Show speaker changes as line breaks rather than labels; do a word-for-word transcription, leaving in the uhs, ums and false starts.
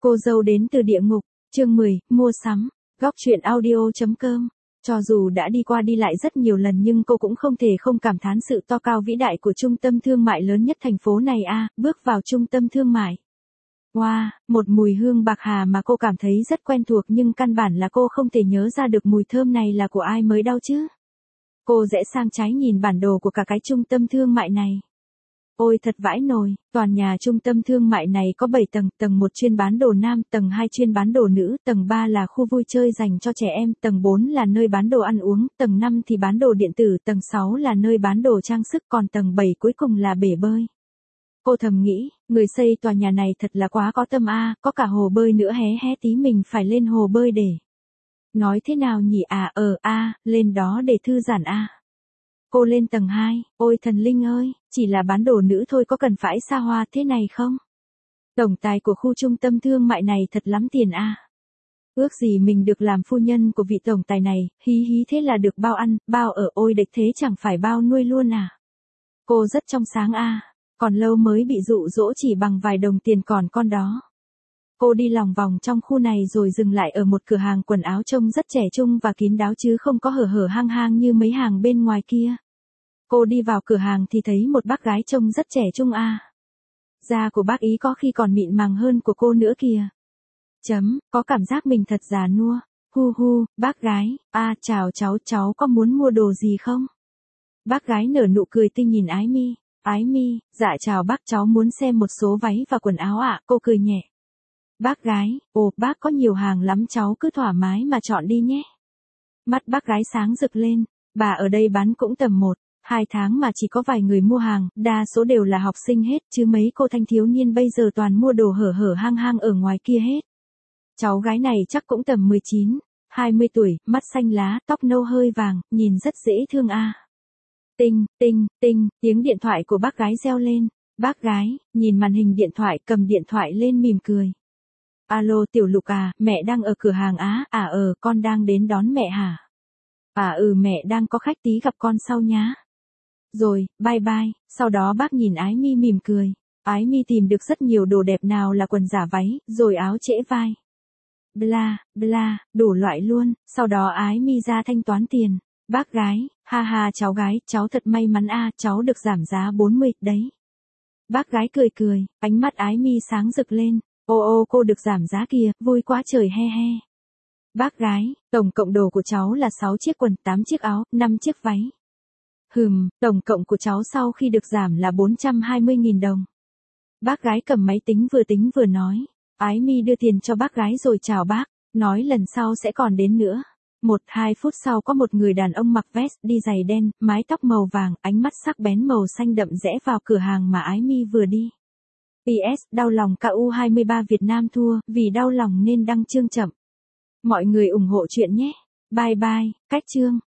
Cô dâu đến từ địa ngục, chương mười, mua sắm, góc truyện audio.com. Cho dù đã đi qua đi lại rất nhiều lần nhưng cô cũng không thể không cảm thán sự to cao vĩ đại của trung tâm thương mại lớn nhất thành phố này a. Bước vào trung tâm thương mại. Wow, một mùi hương bạc hà mà cô cảm thấy rất quen thuộc nhưng căn bản là cô không thể nhớ ra được mùi thơm này là của ai mới đâu chứ. Cô rẽ sang trái nhìn bản đồ của cả cái trung tâm thương mại này. Ôi thật vãi nồi, toàn nhà trung tâm thương mại này có bảy tầng, tầng một chuyên bán đồ nam, tầng hai chuyên bán đồ nữ, tầng ba là khu vui chơi dành cho trẻ em, tầng bốn là nơi bán đồ ăn uống, tầng năm thì bán đồ điện tử, tầng sáu là nơi bán đồ trang sức, còn tầng bảy cuối cùng là bể bơi. Cô thầm nghĩ, người xây tòa nhà này thật là quá có tâm a, có cả hồ bơi nữa hé hé tí mình phải lên hồ bơi để. Nói thế nào nhỉ à ờ a, lên đó để thư giãn a. Cô lên tầng hai, ôi thần linh ơi, chỉ là bán đồ nữ thôi có cần phải xa hoa thế này không? Tổng tài của khu trung tâm thương mại này thật lắm tiền a. Ước gì mình được làm phu nhân của vị tổng tài này, hí hí thế là được bao ăn, bao ở ôi địch thế chẳng phải bao nuôi luôn à. Cô rất trong sáng a, còn lâu mới bị dụ dỗ chỉ bằng vài đồng tiền còn con đó. Cô đi lòng vòng trong khu này rồi dừng lại ở một cửa hàng quần áo trông rất trẻ trung và kín đáo chứ không có hở hở hang hang như mấy hàng bên ngoài kia. Cô đi vào cửa hàng thì thấy một bác gái trông rất trẻ trung a. À. Da của bác ý có khi còn mịn màng hơn của cô nữa kìa. Chấm, có cảm giác mình thật già nua. Hu hu, bác gái, a à, chào cháu, cháu có muốn mua đồ gì không? Bác gái nở nụ cười tươi nhìn Ái Mi. Ái Mi, dạ chào bác, cháu muốn xem một số váy và quần áo ạ, à, cô cười nhẹ. Bác gái, ồ bác có nhiều hàng lắm cháu cứ thoải mái mà chọn đi nhé. Mắt bác gái sáng rực lên, bà ở đây bán cũng tầm một, hai tháng mà chỉ có vài người mua hàng, đa số đều là học sinh hết chứ mấy cô thanh thiếu niên bây giờ toàn mua đồ hở hở hang hang ở ngoài kia hết. Cháu gái này chắc cũng tầm mười chín, hai mươi tuổi, mắt xanh lá, tóc nâu hơi vàng, nhìn rất dễ thương a. À. Tinh, tinh, tinh, tiếng điện thoại của bác gái reo lên, bác gái, nhìn màn hình điện thoại cầm điện thoại lên mỉm cười. Alo Tiểu Lục à, mẹ đang ở cửa hàng á, à ờ, con đang đến đón mẹ hả? À ừ mẹ đang có khách tí gặp con sau nhá. Rồi, bye bye, sau đó bác nhìn Ái Mi mỉm cười. Ái Mi tìm được rất nhiều đồ đẹp nào là quần giả váy, rồi áo trễ vai. Bla, bla, đủ loại luôn, sau đó Ái Mi ra thanh toán tiền. Bác gái, ha ha cháu gái, cháu thật may mắn a, cháu được giảm giá bốn mươi, đấy. Bác gái cười cười, ánh mắt Ái Mi sáng rực lên. Ô ô cô được giảm giá kìa, vui quá trời he he. Bác gái, tổng cộng đồ của cháu là sáu chiếc quần, tám chiếc áo, năm chiếc váy. Hừm, tổng cộng của cháu sau khi được giảm là bốn trăm hai mươi nghìn đồng. Bác gái cầm máy tính vừa tính vừa nói. Ái Mi đưa tiền cho bác gái rồi chào bác, nói lần sau sẽ còn đến nữa. Một, hai phút sau có một người đàn ông mặc vest, đi giày đen, mái tóc màu vàng, ánh mắt sắc bén màu xanh đậm rẽ vào cửa hàng mà Ái Mi vừa đi. pê ét, đau lòng ca u hai mươi ba Việt Nam thua, vì đau lòng nên đăng chương chậm. Mọi người ủng hộ chuyện nhé. Bye bye, cách chương.